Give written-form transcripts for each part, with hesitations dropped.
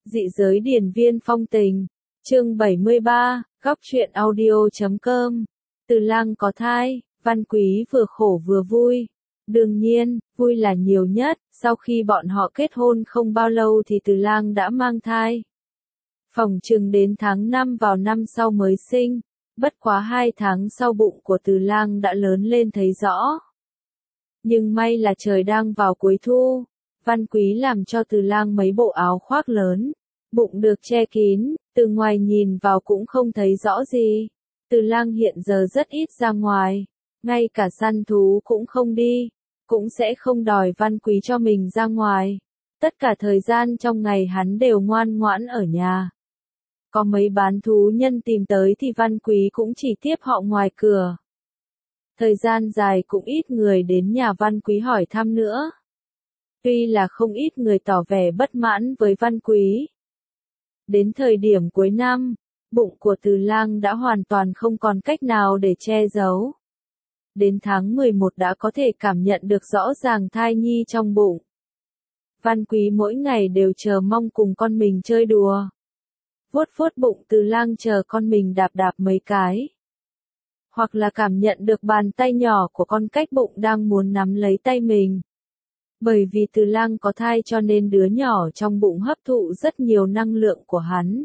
Dị giới điển viên phong tình. Chương 73, góc truyện audio.com. Từ Lang có thai, Văn Quý vừa khổ vừa vui. Đương nhiên, vui là nhiều nhất, sau khi bọn họ kết hôn không bao lâu thì Từ Lang đã mang thai. Phỏng chừng đến tháng 5 vào năm sau mới sinh, bất quá 2 tháng sau bụng của Từ Lang đã lớn lên thấy rõ. Nhưng may là trời đang vào cuối thu, Văn Quý làm cho Từ Lang mấy bộ áo khoác lớn, bụng được che kín, từ ngoài nhìn vào cũng không thấy rõ gì. Từ Lang hiện giờ rất ít ra ngoài, ngay cả săn thú cũng không đi, cũng sẽ không đòi Văn Quý cho mình ra ngoài. Tất cả thời gian trong ngày hắn đều ngoan ngoãn ở nhà. Có mấy bán thú nhân tìm tới thì Văn Quý cũng chỉ tiếp họ ngoài cửa. Thời gian dài cũng ít người đến nhà Văn Quý hỏi thăm nữa. Tuy là không ít người tỏ vẻ bất mãn với Văn Quý. Đến thời điểm cuối năm, bụng của Từ Lang đã hoàn toàn không còn cách nào để che giấu. Đến tháng 11 đã có thể cảm nhận được rõ ràng thai nhi trong bụng. Văn Quý mỗi ngày đều chờ mong cùng con mình chơi đùa. Vuốt vuốt bụng Từ Lang chờ con mình đạp đạp mấy cái. Hoặc là cảm nhận được bàn tay nhỏ của con cách bụng đang muốn nắm lấy tay mình. Bởi vì Từ Lang có thai cho nên đứa nhỏ trong bụng hấp thụ rất nhiều năng lượng của hắn.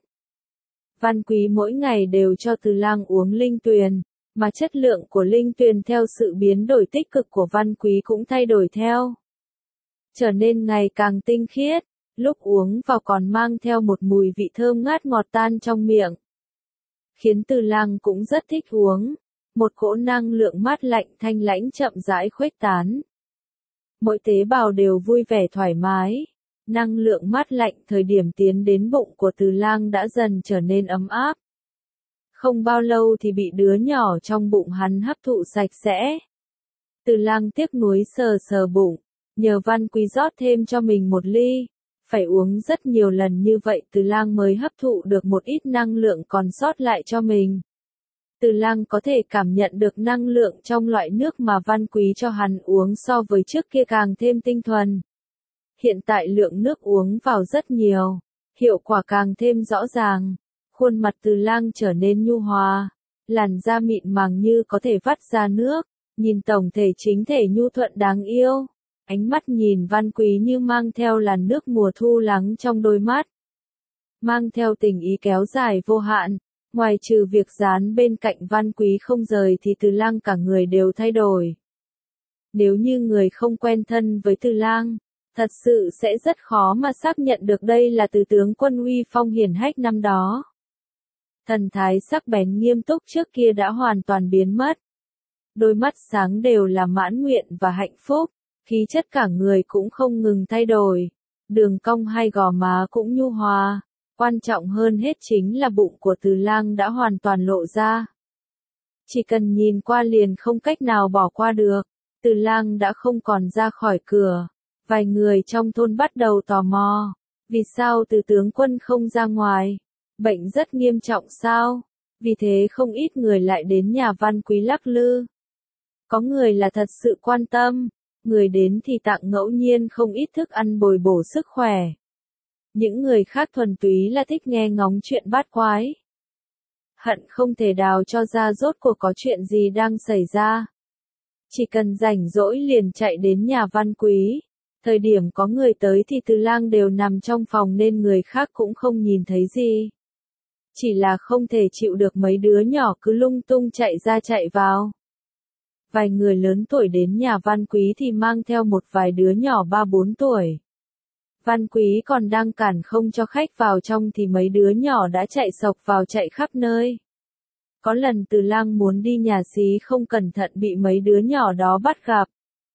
Văn Quý mỗi ngày đều cho Từ Lang uống linh tuyền, mà chất lượng của linh tuyền theo sự biến đổi tích cực của Văn Quý cũng thay đổi theo. Trở nên ngày càng tinh khiết, lúc uống vào còn mang theo một mùi vị thơm ngát ngọt tan trong miệng. Khiến Từ Lang cũng rất thích uống, một cỗ năng lượng mát lạnh thanh lãnh chậm rãi khuếch tán. Mỗi tế bào đều vui vẻ thoải mái. Năng lượng mát lạnh thời điểm tiến đến bụng của Từ Lang đã dần trở nên ấm áp. Không bao lâu thì bị đứa nhỏ trong bụng hắn hấp thụ sạch sẽ. Từ Lang tiếc nuối sờ sờ bụng, nhờ Văn Quý rót thêm cho mình một ly. Phải uống rất nhiều lần như vậy Từ Lang mới hấp thụ được một ít năng lượng còn sót lại cho mình. Từ Lang có thể cảm nhận được năng lượng trong loại nước mà Văn Quý cho hắn uống so với trước kia càng thêm tinh thuần. Hiện tại lượng nước uống vào rất nhiều, hiệu quả càng thêm rõ ràng. Khuôn mặt Từ Lang trở nên nhu hòa, làn da mịn màng như có thể vắt ra nước, nhìn tổng thể chính thể nhu thuận đáng yêu. Ánh mắt nhìn Văn Quý như mang theo làn nước mùa thu lắng trong đôi mắt. Mang theo tình ý kéo dài vô hạn. Ngoài trừ việc dán bên cạnh Văn Quý không rời thì Từ Lang cả người đều thay đổi. Nếu như người không quen thân với Từ Lang, thật sự sẽ rất khó mà xác nhận được đây là Từ tướng quân uy phong hiển hách năm đó. Thần thái sắc bén nghiêm túc trước kia đã hoàn toàn biến mất. Đôi mắt sáng đều là mãn nguyện và hạnh phúc, khí chất cả người cũng không ngừng thay đổi. Đường cong hay gò má cũng nhu hòa. Quan trọng hơn hết chính là bụng của Từ Lang đã hoàn toàn lộ ra. Chỉ cần nhìn qua liền không cách nào bỏ qua được. Từ Lang đã không còn ra khỏi cửa. Vài người trong thôn bắt đầu tò mò. Vì sao Từ tướng quân không ra ngoài? Bệnh rất nghiêm trọng sao? Vì thế không ít người lại đến nhà Văn Quý lắc lư. Có người là thật sự quan tâm. Người đến thì tặng ngẫu nhiên không ít thức ăn bồi bổ sức khỏe. Những người khác thuần túy là thích nghe ngóng chuyện bát quái. Hận không thể đào cho ra rốt cuộc có chuyện gì đang xảy ra. Chỉ cần rảnh rỗi liền chạy đến nhà Văn Quý. Thời điểm có người tới thì Từ Lang đều nằm trong phòng nên người khác cũng không nhìn thấy gì. Chỉ là không thể chịu được mấy đứa nhỏ cứ lung tung chạy ra chạy vào. Vài người lớn tuổi đến nhà Văn Quý thì mang theo một vài đứa nhỏ 3-4 tuổi. Văn Quý còn đang cản không cho khách vào trong thì mấy đứa nhỏ đã chạy sộc vào chạy khắp nơi. Có lần Từ Lang muốn đi nhà xí không cẩn thận bị mấy đứa nhỏ đó bắt gặp.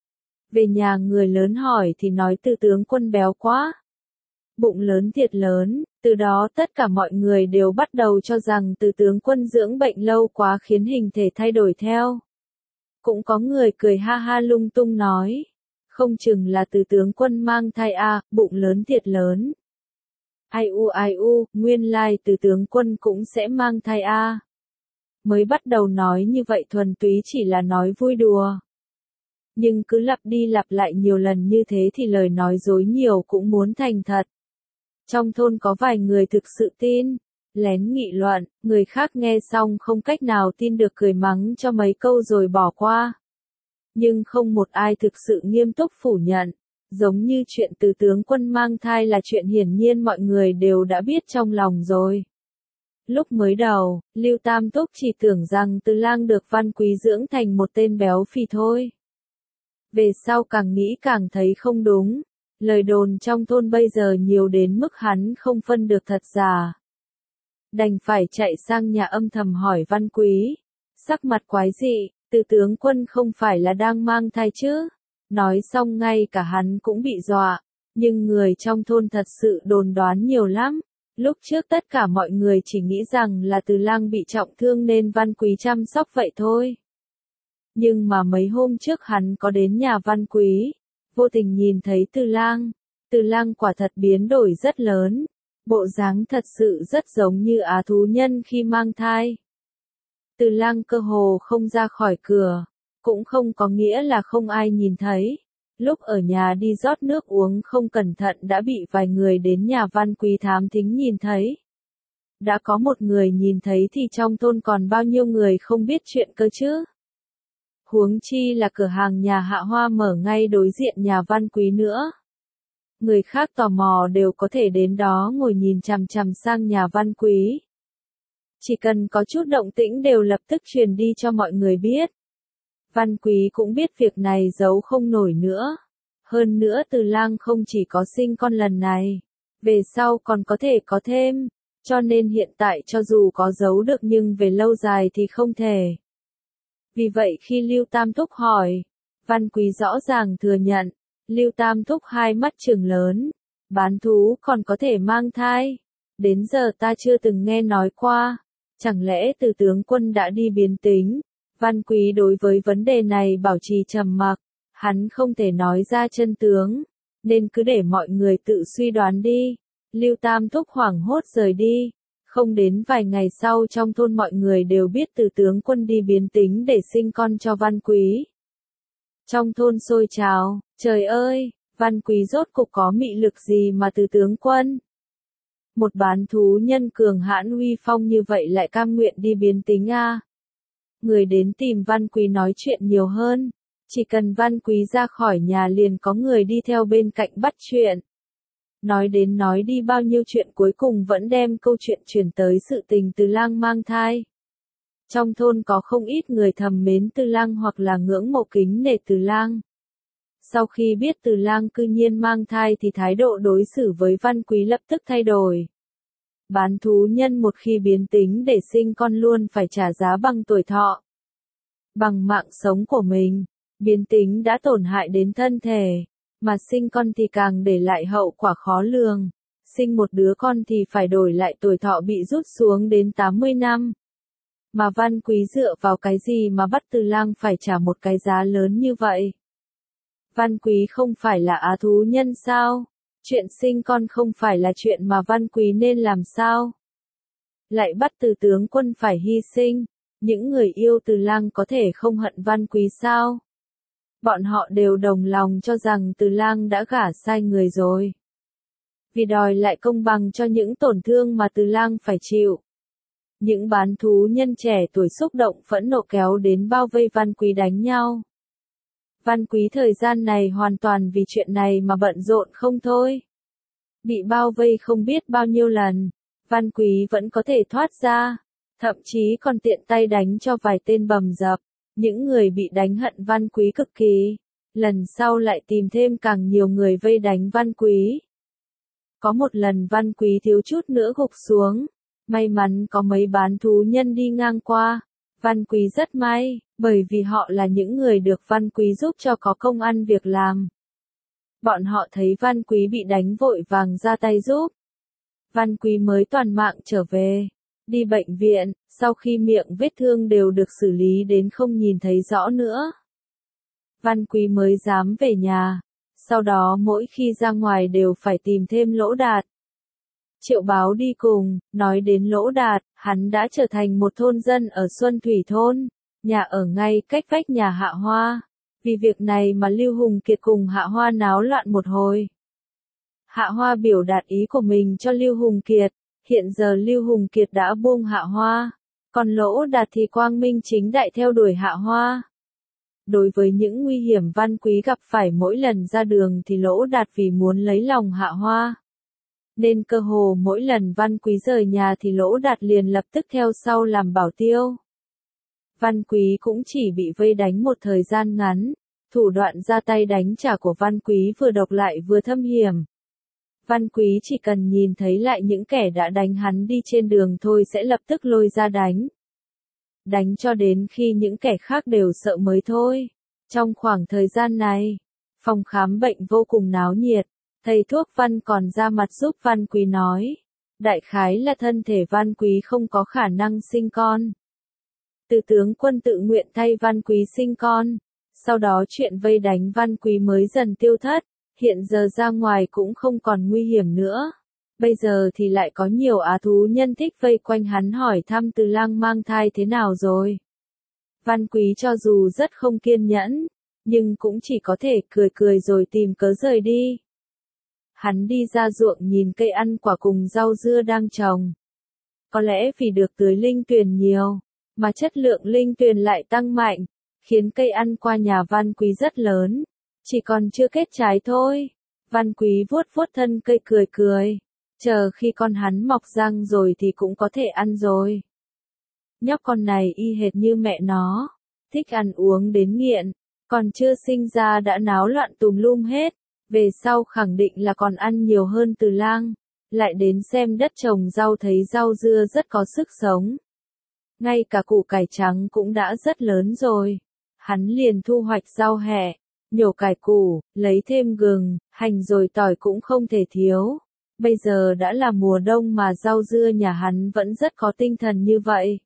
Về nhà người lớn hỏi thì nói Từ tướng quân béo quá. Bụng lớn thiệt lớn, từ đó tất cả mọi người đều bắt đầu cho rằng Từ tướng quân dưỡng bệnh lâu quá khiến hình thể thay đổi theo. Cũng có người cười ha ha lung tung nói. Không chừng là Từ tướng quân mang thai bụng lớn thiệt lớn. Ai u, nguyên lai Từ tướng quân cũng sẽ mang thai Mới bắt đầu nói như vậy thuần túy chỉ là nói vui đùa. Nhưng cứ lặp đi lặp lại nhiều lần như thế thì lời nói dối nhiều cũng muốn thành thật. Trong thôn có vài người thực sự tin, lén nghị luận, người khác nghe xong không cách nào tin được cười mắng cho mấy câu rồi bỏ qua. Nhưng không một ai thực sự nghiêm túc phủ nhận, giống như chuyện Từ tướng quân mang thai là chuyện hiển nhiên mọi người đều đã biết trong lòng rồi. Lúc mới đầu, Lưu Tam Túc chỉ tưởng rằng Từ Lang được Văn Quý dưỡng thành một tên béo phì thôi. Về sau càng nghĩ càng thấy không đúng, lời đồn trong thôn bây giờ nhiều đến mức hắn không phân được thật giả. Đành phải chạy sang nhà âm thầm hỏi Văn Quý, sắc mặt quái dị, Từ tướng quân không phải là đang mang thai chứ? Nói xong ngay cả hắn cũng bị dọa, nhưng người trong thôn thật sự đồn đoán nhiều lắm. Lúc trước tất cả mọi người chỉ nghĩ rằng là Từ Lang bị trọng thương nên Văn Quý chăm sóc vậy thôi. Nhưng mà mấy hôm trước hắn có đến nhà Văn Quý, vô tình nhìn thấy Từ Lang quả thật biến đổi rất lớn, bộ dáng thật sự rất giống như Á thú nhân khi mang thai. Từ Lang cơ hồ không ra khỏi cửa, cũng không có nghĩa là không ai nhìn thấy. Lúc ở nhà đi rót nước uống không cẩn thận đã bị vài người đến nhà Văn Quý thám thính nhìn thấy. Đã có một người nhìn thấy thì trong thôn còn bao nhiêu người không biết chuyện cơ chứ? Huống chi là cửa hàng nhà Hạ Hoa mở ngay đối diện nhà Văn Quý nữa. Người khác tò mò đều có thể đến đó ngồi nhìn chằm chằm sang nhà Văn Quý. Chỉ cần có chút động tĩnh đều lập tức truyền đi cho mọi người biết. Văn Quý cũng biết việc này giấu không nổi nữa. Hơn nữa Từ Lang không chỉ có sinh con lần này, về sau còn có thể có thêm, cho nên hiện tại cho dù có giấu được nhưng về lâu dài thì không thể. Vì vậy khi Lưu Tam Thúc hỏi, Văn Quý rõ ràng thừa nhận, Lưu Tam Thúc hai mắt trừng lớn, bán thú còn có thể mang thai, đến giờ ta chưa từng nghe nói qua, chẳng lẽ Từ tướng quân đã đi biến tính? Văn Quý đối với vấn đề này bảo trì trầm mặc, hắn không thể nói ra chân tướng, nên cứ để mọi người tự suy đoán đi. Lưu Tam Thúc hoảng hốt rời đi, không đến vài ngày sau trong thôn mọi người đều biết Từ tướng quân đi biến tính để sinh con cho Văn Quý. Trong thôn sôi trào, trời ơi, Văn Quý rốt cục có mị lực gì mà Từ tướng quân? Một bán thú nhân cường hãn uy phong như vậy lại cam nguyện đi biến tính à? Người đến tìm Văn Quý nói chuyện nhiều hơn, chỉ cần Văn Quý ra khỏi nhà liền có người đi theo bên cạnh bắt chuyện. Nói đến nói đi bao nhiêu chuyện cuối cùng vẫn đem câu chuyện chuyển tới sự tình Từ Lang mang thai. Trong thôn có không ít người thầm mến Từ Lang hoặc là ngưỡng mộ kính nể Từ Lang. Sau khi biết Từ Lang cư nhiên mang thai thì thái độ đối xử với Văn Quý lập tức thay đổi. Bán thú nhân một khi biến tính để sinh con luôn phải trả giá bằng tuổi thọ, bằng mạng sống của mình. Biến tính đã tổn hại đến thân thể, mà sinh con thì càng để lại hậu quả khó lường. Sinh một đứa con thì phải đổi lại tuổi thọ bị rút xuống đến 80 năm. Mà Văn Quý dựa vào cái gì mà bắt Từ Lang phải trả một cái giá lớn như vậy? Văn Quý không phải là á thú nhân sao? Chuyện sinh con không phải là chuyện mà Văn Quý nên làm sao? Lại bắt Từ tướng quân phải hy sinh, những người yêu Từ Lang có thể không hận Văn Quý sao? Bọn họ đều đồng lòng cho rằng Từ Lang đã gả sai người rồi. Vì đòi lại công bằng cho những tổn thương mà Từ Lang phải chịu. Những bán thú nhân trẻ tuổi xúc động phẫn nộ kéo đến bao vây Văn Quý đánh nhau. Văn Quý thời gian này hoàn toàn vì chuyện này mà bận rộn không thôi. Bị bao vây không biết bao nhiêu lần, Văn Quý vẫn có thể thoát ra, thậm chí còn tiện tay đánh cho vài tên bầm dập. Những người bị đánh hận Văn Quý cực kỳ, lần sau lại tìm thêm càng nhiều người vây đánh Văn Quý. Có một lần Văn Quý thiếu chút nữa gục xuống, may mắn có mấy bán thú nhân đi ngang qua. Văn Quý rất may, bởi vì họ là những người được Văn Quý giúp cho có công ăn việc làm. Bọn họ thấy Văn Quý bị đánh vội vàng ra tay giúp. Văn Quý mới toàn mạng trở về. Đi bệnh viện, sau khi miệng vết thương đều được xử lý đến không nhìn thấy rõ nữa. Văn Quý mới dám về nhà. Sau đó mỗi khi ra ngoài đều phải tìm thêm Lỗ Đạt. Triệu Báo đi cùng, nói đến Lỗ Đạt, hắn đã trở thành một thôn dân ở Xuân Thủy Thôn, nhà ở ngay cách vách nhà Hạ Hoa. Vì việc này mà Lưu Hùng Kiệt cùng Hạ Hoa náo loạn một hồi. Hạ Hoa biểu đạt ý của mình cho Lưu Hùng Kiệt, hiện giờ Lưu Hùng Kiệt đã buông Hạ Hoa, còn Lỗ Đạt thì quang minh chính đại theo đuổi Hạ Hoa. Đối với những nguy hiểm Văn Quý gặp phải mỗi lần ra đường thì Lỗ Đạt vì muốn lấy lòng Hạ Hoa, nên cơ hồ mỗi lần Văn Quý rời nhà thì Lỗ Đạt liền lập tức theo sau làm bảo tiêu. Văn Quý cũng chỉ bị vây đánh một thời gian ngắn, thủ đoạn ra tay đánh trả của Văn Quý vừa độc lại vừa thâm hiểm. Văn Quý chỉ cần nhìn thấy lại những kẻ đã đánh hắn đi trên đường thôi sẽ lập tức lôi ra đánh. Đánh cho đến khi những kẻ khác đều sợ mới thôi. Trong khoảng thời gian này, phòng khám bệnh vô cùng náo nhiệt, thầy thuốc Văn còn ra mặt giúp Văn Quý nói. Đại khái là thân thể Văn Quý không có khả năng sinh con. Từ tướng quân tự nguyện thay Văn Quý sinh con. Sau đó chuyện vây đánh Văn Quý mới dần tiêu thất, hiện giờ ra ngoài cũng không còn nguy hiểm nữa. Bây giờ thì lại có nhiều á thú nhân thích vây quanh hắn hỏi thăm Từ Lang mang thai thế nào rồi. Văn Quý cho dù rất không kiên nhẫn, nhưng cũng chỉ có thể cười cười rồi tìm cớ rời đi. Hắn đi ra ruộng nhìn cây ăn quả cùng rau dưa đang trồng. Có lẽ vì được tưới linh tuyền nhiều, mà chất lượng linh tuyền lại tăng mạnh, khiến cây ăn qua nhà Văn Quý rất lớn, chỉ còn chưa kết trái thôi. Văn Quý vuốt vuốt thân cây cười cười, chờ khi con hắn mọc răng rồi thì cũng có thể ăn rồi. Nhóc con này y hệt như mẹ nó, thích ăn uống đến nghiện, còn chưa sinh ra đã náo loạn tùm lum hết, về sau khẳng định là còn ăn nhiều hơn Từ Lang, lại đến xem đất trồng rau thấy rau dưa rất có sức sống. Ngay cả củ cải trắng cũng đã rất lớn rồi. Hắn liền thu hoạch rau hẹ, nhổ cải củ, lấy thêm gừng, hành rồi tỏi cũng không thể thiếu. Bây giờ đã là mùa đông mà rau dưa nhà hắn vẫn rất có tinh thần như vậy.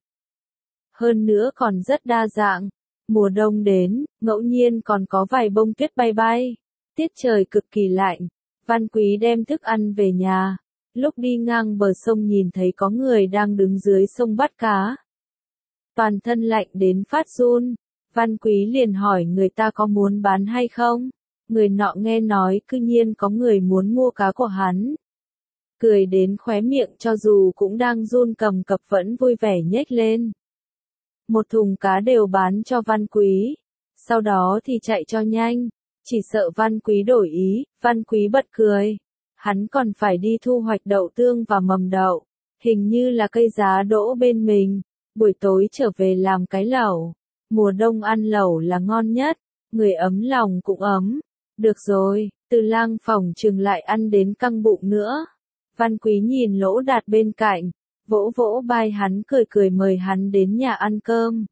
Hơn nữa còn rất đa dạng. Mùa đông đến, ngẫu nhiên còn có vài bông tuyết bay bay. Tiết trời cực kỳ lạnh. Văn Quý đem thức ăn về nhà. Lúc đi ngang bờ sông nhìn thấy có người đang đứng dưới sông bắt cá. Toàn thân lạnh đến phát run. Văn Quý liền hỏi người ta có muốn bán hay không. Người nọ nghe nói cư nhiên có người muốn mua cá của hắn. Cười đến khóe miệng cho dù cũng đang run cầm cập vẫn vui vẻ nhếch lên. Một thùng cá đều bán cho Văn Quý. Sau đó thì chạy cho nhanh. Chỉ sợ Văn Quý đổi ý, Văn Quý bật cười. Hắn còn phải đi thu hoạch đậu tương và mầm đậu. Hình như là cây giá đỗ bên mình. Buổi tối trở về làm cái lẩu. Mùa đông ăn lẩu là ngon nhất. Người ấm lòng cũng ấm. Được rồi, Từ Lang phòng chừng lại ăn đến căng bụng nữa. Văn Quý nhìn Lỗ Đạt bên cạnh. Vỗ vỗ vai hắn cười cười mời hắn đến nhà ăn cơm.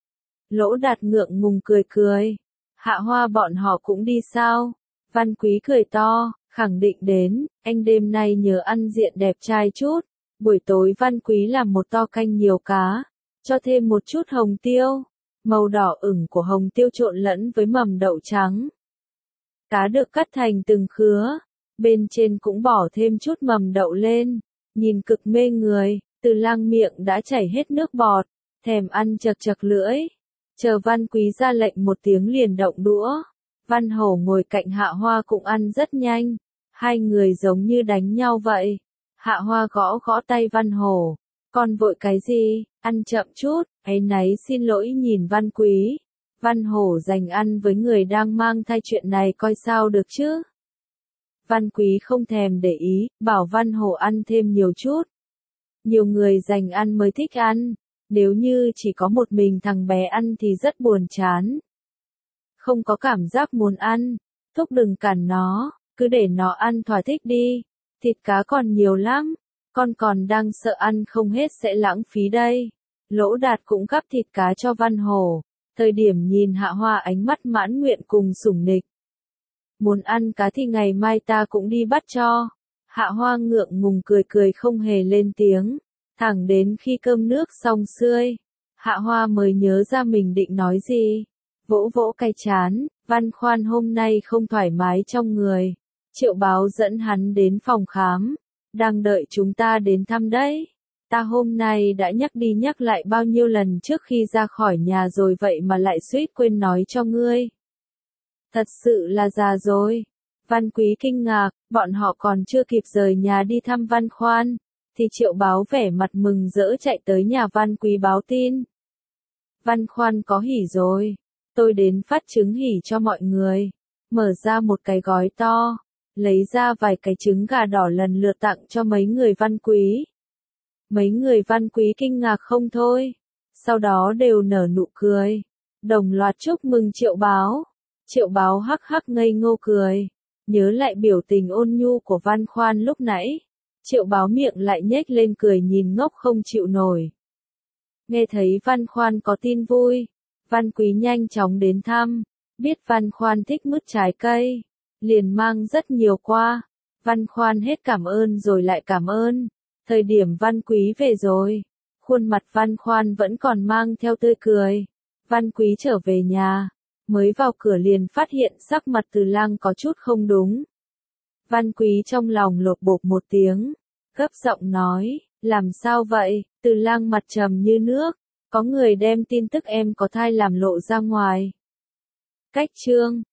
Lỗ Đạt ngượng ngùng cười cười. Hạ Hoa bọn họ cũng đi sao? Văn Quý cười to, khẳng định đến, anh đêm nay nhớ ăn diện đẹp trai chút. Buổi tối Văn Quý làm một to canh nhiều cá, cho thêm một chút hồng tiêu. Màu đỏ ửng của hồng tiêu trộn lẫn với mầm đậu trắng. Cá được cắt thành từng khứa, bên trên cũng bỏ thêm chút mầm đậu lên, nhìn cực mê người. Từ Lang miệng đã chảy hết nước bọt, thèm ăn chật chật lưỡi. Chờ Văn Quý ra lệnh một tiếng liền động đũa. Văn Hổ ngồi cạnh Hạ Hoa cũng ăn rất nhanh. Hai người giống như đánh nhau vậy. Hạ Hoa gõ gõ tay Văn Hổ. Con vội cái gì, ăn chậm chút, áy náy xin lỗi nhìn Văn Quý. Văn Hổ dành ăn với người đang mang thai chuyện này coi sao được chứ. Văn Quý không thèm để ý, bảo Văn Hổ ăn thêm nhiều chút. Nhiều người dành ăn mới thích ăn. Nếu như chỉ có một mình thằng bé ăn thì rất buồn chán. Không có cảm giác muốn ăn. Thúc đừng cản nó, cứ để nó ăn thỏa thích đi. Thịt cá còn nhiều lắm. Con còn đang sợ ăn không hết sẽ lãng phí đây. Lỗ Đạt cũng gắp thịt cá cho Văn Hổ. Thời điểm nhìn Hạ Hoa ánh mắt mãn nguyện cùng sủng nịch. Muốn ăn cá thì ngày mai ta cũng đi bắt cho. Hạ Hoa ngượng ngùng cười cười không hề lên tiếng. Thẳng đến khi cơm nước xong xuôi, Hạ Hoa mới nhớ ra mình định nói gì. Vỗ vỗ cái chán, Văn Khoan hôm nay không thoải mái trong người. Triệu Báo dẫn hắn đến phòng khám. Đang đợi chúng ta đến thăm đấy. Ta hôm nay đã nhắc đi nhắc lại bao nhiêu lần trước khi ra khỏi nhà rồi vậy mà lại suýt quên nói cho ngươi. Thật sự là già rồi. Văn Quý kinh ngạc, bọn họ còn chưa kịp rời nhà đi thăm Văn Khoan, thì Triệu Báo vẻ mặt mừng rỡ chạy tới nhà Văn Quý báo tin. Văn Khoan có hỉ rồi, tôi đến phát trứng hỉ cho mọi người. Mở ra một cái gói to, lấy ra vài cái trứng gà đỏ lần lượt tặng cho mấy người Văn Quý. Mấy người Văn Quý kinh ngạc không thôi, sau đó đều nở nụ cười, đồng loạt chúc mừng Triệu Báo. Triệu Báo hắc hắc ngây ngô cười, nhớ lại biểu tình ôn nhu của Văn Khoan lúc nãy, Triệu Báo miệng lại nhếch lên cười nhìn ngốc không chịu nổi. Nghe thấy Văn Khoan có tin vui, Văn Quý nhanh chóng đến thăm, biết Văn Khoan thích mứt trái cây, liền mang rất nhiều qua. Văn Khoan hết cảm ơn rồi lại cảm ơn. Thời điểm Văn Quý về rồi, khuôn mặt Văn Khoan vẫn còn mang theo tươi cười. Văn Quý trở về nhà, mới vào cửa liền phát hiện sắc mặt Từ Lang có chút không đúng. Văn Quý trong lòng lột bột một tiếng, gấp giọng nói, làm sao vậy? Từ Lang mặt trầm như nước, có người đem tin tức em có thai làm lộ ra ngoài. Cách chương